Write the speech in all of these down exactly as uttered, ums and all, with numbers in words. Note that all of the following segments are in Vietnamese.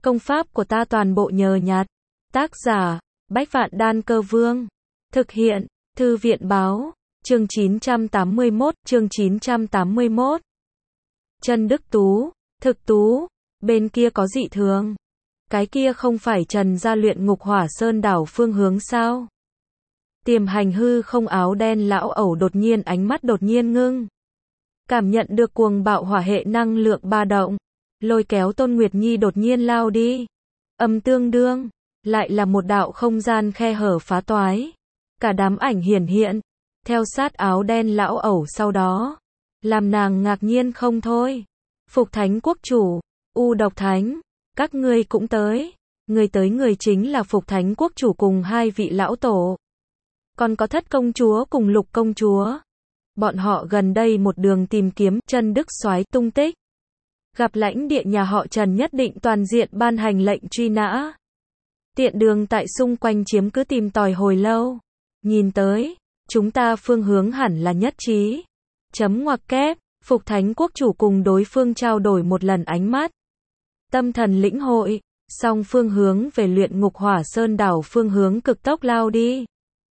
Công pháp của ta toàn bộ nhờ nhặt. Tác giả, Bách Vạn Đan Cơ Vương. Thực hiện, Thư viện Báo. Chương chín trăm tám mươi mốt, chương chín trăm tám mươi mốt. Trần Đức Tú, Thực Tú, bên kia có dị thường. Cái kia không phải Trần gia luyện ngục hỏa sơn đảo phương hướng sao? Tiềm hành hư không áo đen lão ẩu đột nhiên ánh mắt đột nhiên ngưng. Cảm nhận được cuồng bạo hỏa hệ năng lượng ba động. Lôi kéo Tôn Nguyệt Nhi đột nhiên lao đi. Âm tương đương, lại là một đạo không gian khe hở phá toái. Cả đám ảnh hiển hiện, theo sát áo đen lão ẩu sau đó. Làm nàng ngạc nhiên không thôi. Phục Thánh Quốc Chủ, U Độc Thánh, các ngươi cũng tới. Người tới người chính là Phục Thánh Quốc Chủ cùng hai vị lão tổ. Còn có Thất Công Chúa cùng Lục Công Chúa. Bọn họ gần đây một đường tìm kiếm Trần Đức Soái tung tích. Gặp lãnh địa nhà họ Trần nhất định toàn diện ban hành lệnh truy nã. Tiện đường tại xung quanh chiếm cứ tìm tòi hồi lâu. Nhìn tới, chúng ta phương hướng hẳn là nhất trí. Chấm ngoặc kép, Phục Thánh Quốc Chủ cùng đối phương trao đổi một lần ánh mắt. Tâm thần lĩnh hội, song phương hướng về luyện ngục hỏa sơn đảo phương hướng cực tốc lao đi.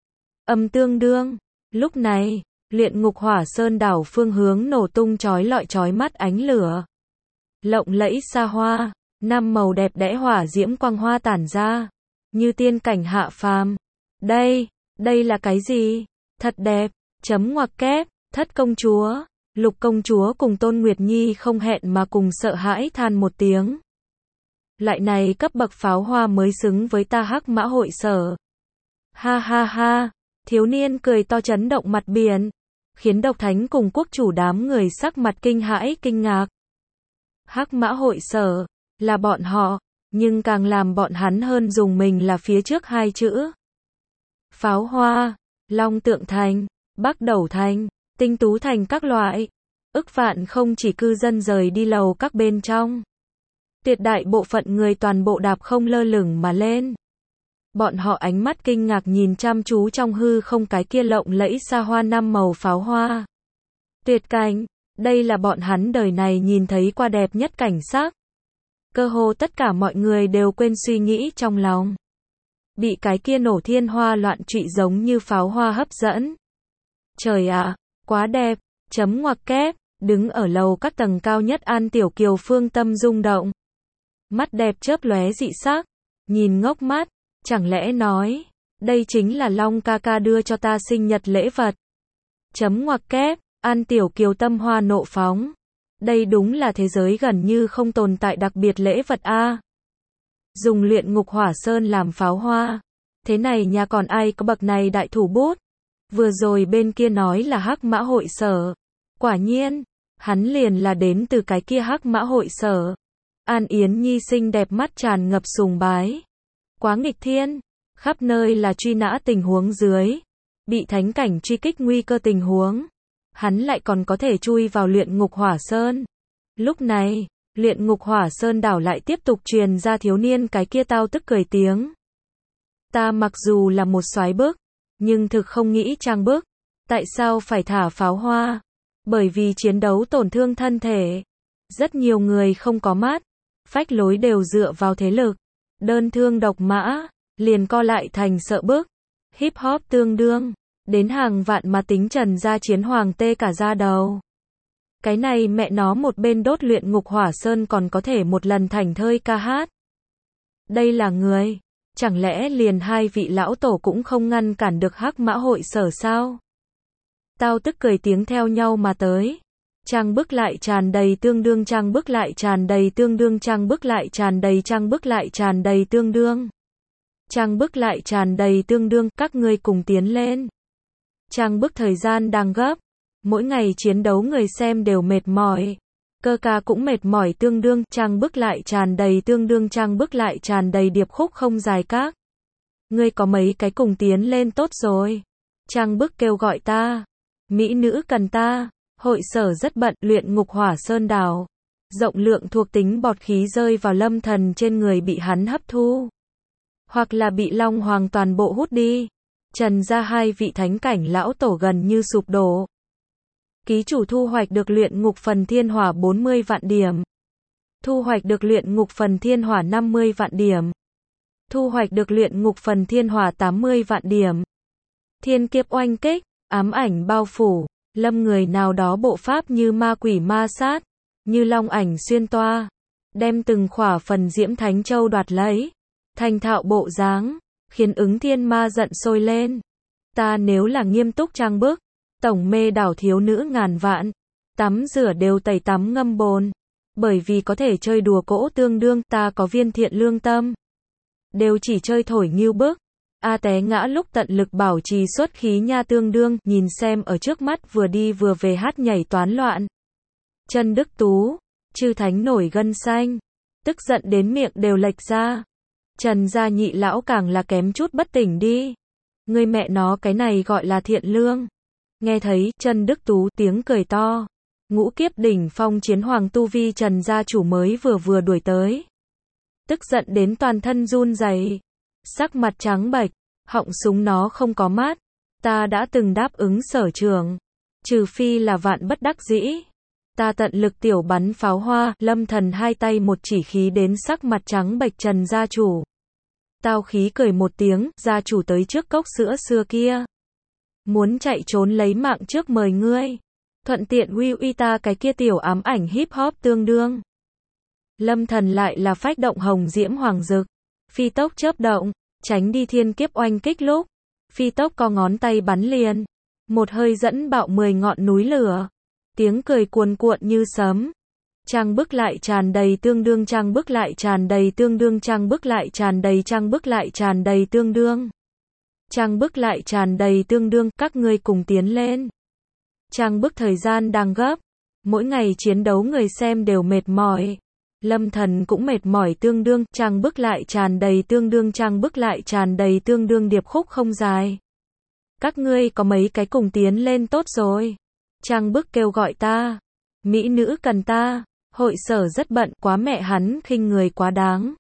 Âm tương đương, lúc này, luyện ngục hỏa sơn đảo phương hướng nổ tung chói lọi chói mắt ánh lửa. Lộng lẫy xa hoa, năm màu đẹp đẽ hỏa diễm quang hoa tản ra, như tiên cảnh hạ phàm. Đây, đây là cái gì? Thật đẹp, chấm ngoặc kép, Thất Công Chúa, Lục Công Chúa cùng Tôn Nguyệt Nhi không hẹn mà cùng sợ hãi than một tiếng. Loại này cấp bậc pháo hoa mới xứng với ta Hắc Mã Hội Sở. Ha ha ha, thiếu niên cười to chấn động mặt biển, khiến Độc Thánh cùng Quốc Chủ đám người sắc mặt kinh hãi kinh ngạc. Hắc Mã Hội Sở, là bọn họ, nhưng càng làm bọn hắn hơn dùng mình là phía trước hai chữ. Pháo hoa, Long Tượng Thành, Bắc Đầu Thành, Tinh Tú Thành các loại. Ức vạn không chỉ cư dân rời đi lầu các bên trong. Tuyệt đại bộ phận người toàn bộ đạp không lơ lửng mà lên. Bọn họ ánh mắt kinh ngạc nhìn chăm chú trong hư không cái kia lộng lẫy xa hoa năm màu pháo hoa. Tuyệt cảnh, đây là bọn hắn đời này nhìn thấy qua đẹp nhất cảnh sắc. Cơ hồ tất cả mọi người đều quên suy nghĩ trong lòng. Bị cái kia nổ thiên hoa loạn trụy giống như pháo hoa hấp dẫn. Trời ạ, quá đẹp, chấm ngoặc kép, đứng ở lầu các tầng cao nhất An Tiểu Kiều phương tâm rung động. Mắt đẹp chớp lóe dị sắc, nhìn ngốc mắt, chẳng lẽ nói, đây chính là Long ca ca đưa cho ta sinh nhật lễ vật. Chấm ngoặc kép, An Tiểu Kiều tâm hoa nộ phóng. Đây đúng là thế giới gần như không tồn tại đặc biệt lễ vật a. Dùng luyện ngục hỏa sơn làm pháo hoa. Thế này nhà còn ai có bậc này đại thủ bút. Vừa rồi bên kia nói là Hắc Mã Hội Sở. Quả nhiên, hắn liền là đến từ cái kia Hắc Mã Hội Sở. An Yến Nhi xinh đẹp mắt tràn ngập sùng bái. Quá nghịch thiên, khắp nơi là truy nã tình huống dưới. Bị thánh cảnh truy kích nguy cơ tình huống. Hắn lại còn có thể chui vào luyện ngục hỏa sơn. Lúc này, luyện ngục hỏa sơn đảo lại tiếp tục truyền ra thiếu niên cái kia tao tức cười tiếng. Ta mặc dù là một soái bức, nhưng thực không nghĩ trang bức. Tại sao phải thả pháo hoa? Bởi vì chiến đấu tổn thương thân thể. Rất nhiều người không có mắt. Phách lối đều dựa vào thế lực. Đơn thương độc mã, liền co lại thành sợ bức. Hip hop tương đương. Đến hàng vạn mà tính Trần gia chiến hoàng tê cả da đầu. Cái này mẹ nó một bên đốt luyện ngục hỏa sơn còn có thể một lần thành thơi ca hát. Đây là người. Chẳng lẽ liền hai vị lão tổ cũng không ngăn cản được Hắc Mã Hội Sở sao? Tao tức cười tiếng theo nhau mà tới. Trang bức lại tràn đầy tương đương trang bức lại tràn đầy tương đương trang bức lại tràn đầy trang bức lại tràn đầy tương đương. Trang bức lại tràn đầy tương đương các ngươi cùng tiến lên. Trang bức thời gian đang gấp. Mỗi ngày chiến đấu người xem đều mệt mỏi. Cơ ca cũng mệt mỏi tương đương. Trang bức lại tràn đầy tương đương trang bức lại tràn đầy điệp khúc không dài các. Ngươi có mấy cái cùng tiến lên tốt rồi. Trang bức kêu gọi ta. Mỹ nữ cần ta. Hội sở rất bận luyện ngục hỏa sơn đảo. Rộng lượng thuộc tính bọt khí rơi vào lâm thần trên người bị hắn hấp thu. Hoặc là bị Long Hoàng toàn bộ hút đi. Trần gia hai vị thánh cảnh lão tổ gần như sụp đổ. Ký chủ thu hoạch được luyện ngục phần thiên hỏa bốn mươi vạn điểm. Thu hoạch được luyện ngục phần thiên hỏa năm mươi vạn điểm. Thu hoạch được luyện ngục phần thiên hỏa tám mươi vạn điểm. Thiên kiếp oanh kích, ám ảnh bao phủ, lâm người nào đó bộ pháp như ma quỷ ma sát, như long ảnh xuyên toa, đem từng khỏa phần diễm thánh châu đoạt lấy, thành thạo bộ dáng, khiến ứng thiên ma giận sôi lên. Ta nếu là nghiêm túc trang bức, tổng mê đảo thiếu nữ ngàn vạn, tắm rửa đều tẩy tắm ngâm bồn, bởi vì có thể chơi đùa cỗ tương đương, ta có viên thiện lương tâm, đều chỉ chơi thổi nghiêu bức. A té ngã lúc tận lực bảo trì xuất khí nha tương đương, nhìn xem ở trước mắt vừa đi vừa về hát nhảy toán loạn. Chân Đức Tú, chư thánh nổi gân xanh, tức giận đến miệng đều lệch ra. Trần gia nhị lão càng là kém chút bất tỉnh đi. Người mẹ nó cái này gọi là thiện lương. Nghe thấy Trần Đức Tú tiếng cười to. Ngũ kiếp đỉnh phong chiến hoàng tu vi Trần gia chủ mới vừa vừa đuổi tới. Tức giận đến toàn thân run rẩy, sắc mặt trắng bệch, họng súng nó không có mát. Ta đã từng đáp ứng sở trường, trừ phi là vạn bất đắc dĩ. Ta tận lực tiểu bắn pháo hoa, Lâm Thần hai tay một chỉ khí đến sắc mặt trắng bệch Trần gia chủ. Tao khí cười một tiếng, gia chủ tới trước cốc sữa xưa kia. Muốn chạy trốn lấy mạng trước mời ngươi. Thuận tiện uy uy ta cái kia tiểu ám ảnh hip hop tương đương. Lâm Thần lại là phách động hồng diễm hoàng dực. Phi tốc chớp động, tránh đi thiên kiếp oanh kích lúc. Phi tốc co ngón tay bắn liền. Một hơi dẫn bạo mười ngọn núi lửa. Tiếng cười cuồn cuộn như sấm. Trang bức lại tràn đầy tương đương, trang bức lại tràn đầy tương đương, trang bức lại tràn đầy, trang bức lại tràn đầy tương đương. Trang bức lại tràn đầy tương đương, các ngươi cùng tiến lên. Trang bức thời gian đang gấp. Mỗi ngày chiến đấu người xem đều mệt mỏi. Lâm Thần cũng mệt mỏi tương đương, trang bức lại tràn đầy tương đương, trang bức lại tràn đầy tương đương, điệp khúc không dài. Các ngươi có mấy cái cùng tiến lên tốt rồi. Trang bức kêu gọi ta. Mỹ nữ cần ta. Hội sở rất bận, quá mẹ hắn khinh người quá đáng.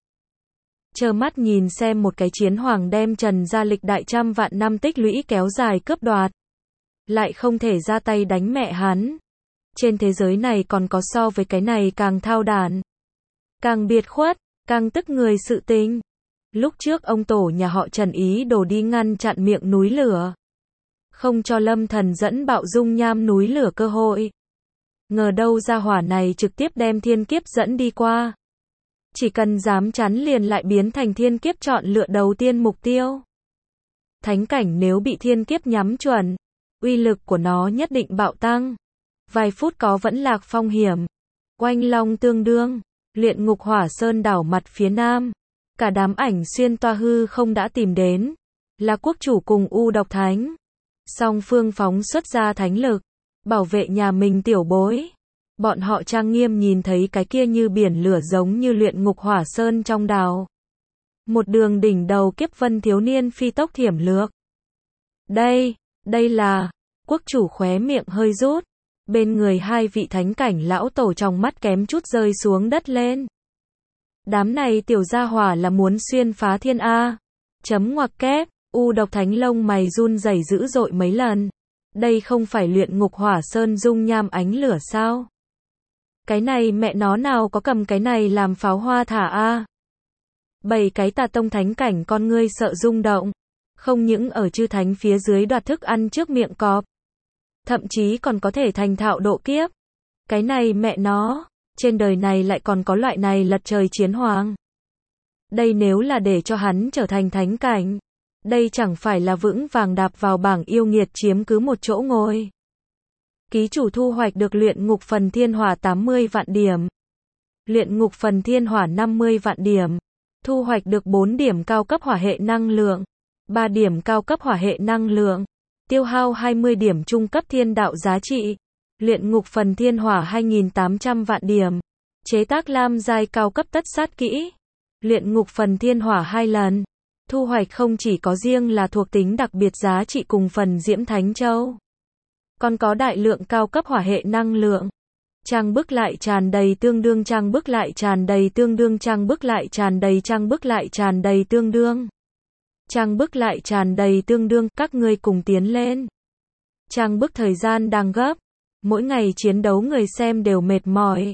Trơ mắt nhìn xem một cái chiến hoàng đem Trần gia lịch đại trăm vạn năm tích lũy kéo dài cướp đoạt. Lại không thể ra tay đánh mẹ hắn. Trên thế giới này còn có so với cái này càng thao đản, càng biệt khuất, càng tức người sự tình. Lúc trước ông tổ nhà họ Trần ý đồ đi ngăn chặn miệng núi lửa, không cho Lâm Thần dẫn bạo dung nham núi lửa cơ hội. Ngờ đâu ra hỏa này trực tiếp đem thiên kiếp dẫn đi qua. Chỉ cần dám chắn liền lại biến thành thiên kiếp chọn lựa đầu tiên mục tiêu. Thánh cảnh nếu bị thiên kiếp nhắm chuẩn, uy lực của nó nhất định bạo tăng. Vài phút có vẫn lạc phong hiểm. Oanh long tương đương, luyện ngục hỏa sơn đảo mặt phía nam. Cả đám ảnh xuyên toa hư không đã tìm đến. Là quốc chủ cùng U độc thánh. Song phương phóng xuất ra thánh lực. Bảo vệ nhà mình tiểu bối. Bọn họ trang nghiêm nhìn thấy cái kia như biển lửa giống như luyện ngục hỏa sơn trong đào. Một đường đỉnh đầu kiếp vân thiếu niên phi tốc thiểm lược. Đây, đây là, quốc chủ khóe miệng hơi rút. Bên người hai vị thánh cảnh lão tổ trong mắt kém chút rơi xuống đất lên. Đám này tiểu gia hỏa là muốn xuyên phá thiên A. Chấm ngoặc kép, U độc thánh lông mày run rẩy dữ dội mấy lần. Đây không phải luyện ngục hỏa sơn dung nham ánh lửa sao? Cái này mẹ nó nào có cầm cái này làm pháo hoa thả a. Bảy cái tà tông thánh cảnh con ngươi sợ rung động. Không những ở chư thánh phía dưới đoạt thức ăn trước miệng cọp. Thậm chí còn có thể thành thạo độ kiếp. Cái này mẹ nó, trên đời này lại còn có loại này lật trời chiến hoàng. Đây nếu là để cho hắn trở thành thánh cảnh. Đây chẳng phải là vững vàng đạp vào bảng yêu nghiệt chiếm cứ một chỗ ngồi. Ký chủ thu hoạch được luyện ngục phần thiên hỏa tám mươi vạn điểm. Luyện ngục phần thiên hỏa năm mươi vạn điểm. Thu hoạch được bốn điểm cao cấp hỏa hệ năng lượng. ba điểm cao cấp hỏa hệ năng lượng. Tiêu hao hai mươi điểm trung cấp thiên đạo giá trị. Luyện ngục phần thiên hỏa hai nghìn tám trăm vạn điểm. Chế tác lam giai cao cấp tất sát kỹ. Luyện ngục phần thiên hỏa hai lần. Thu hoạch không chỉ có riêng là thuộc tính đặc biệt giá trị cùng phần diễm thánh châu. Còn có đại lượng cao cấp hỏa hệ năng lượng. Trang bức lại tràn đầy tương đương, trang bức lại tràn đầy tương đương, trang bức lại tràn đầy, trang bức lại tràn đầy tương đương. Trang bức lại tràn đầy tương đương, các ngươi cùng tiến lên. Trang bức thời gian đang gấp. Mỗi ngày chiến đấu người xem đều mệt mỏi.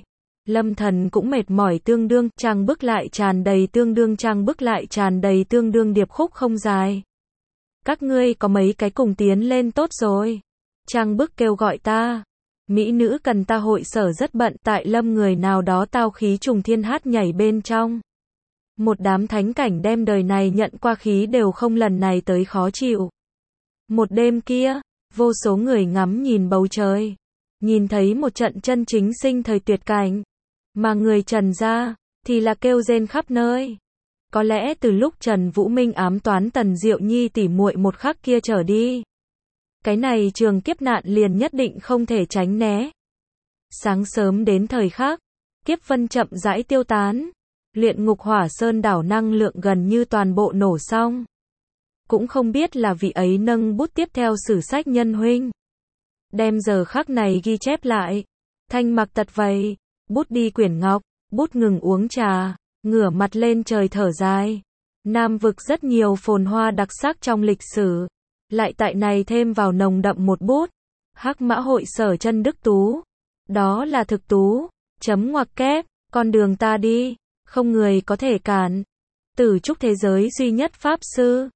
Lâm Thần cũng mệt mỏi tương đương, trang bức lại tràn đầy tương đương trang bức lại tràn đầy tương đương điệp khúc không dài. Các ngươi có mấy cái cùng tiến lên tốt rồi. Trang bức kêu gọi ta. Mỹ nữ cần ta hội sở rất bận, tại Lâm người nào đó tao khí trùng thiên hát nhảy bên trong. Một đám thánh cảnh đem đời này nhận qua khí đều không lần này tới khó chịu. Một đêm kia, vô số người ngắm nhìn bầu trời, nhìn thấy một trận chân chính sinh thời tuyệt cảnh, mà người Trần gia thì là kêu rên khắp nơi. Có lẽ từ lúc Trần Vũ Minh ám toán Tần Diệu Nhi tỉ muội một khắc kia trở đi, cái này trường kiếp nạn liền nhất định không thể tránh né. Sáng sớm đến thời khắc, kiếp vân chậm rãi tiêu tán, luyện ngục hỏa sơn đảo năng lượng gần như toàn bộ nổ xong. Cũng không biết là vị ấy nâng bút tiếp theo sử sách nhân huynh, đem giờ khắc này ghi chép lại. Thanh mặc tật vậy, bút đi quyển ngọc, bút ngừng uống trà, ngửa mặt lên trời thở dài. Nam vực rất nhiều phồn hoa đặc sắc trong lịch sử, lại tại này thêm vào nồng đậm một bút. Hắc Mã hội sở chân Đức Tú, đó là thực tú, chấm ngoặc kép, con đường ta đi, không người có thể cản. Tử trúc thế giới duy nhất pháp sư,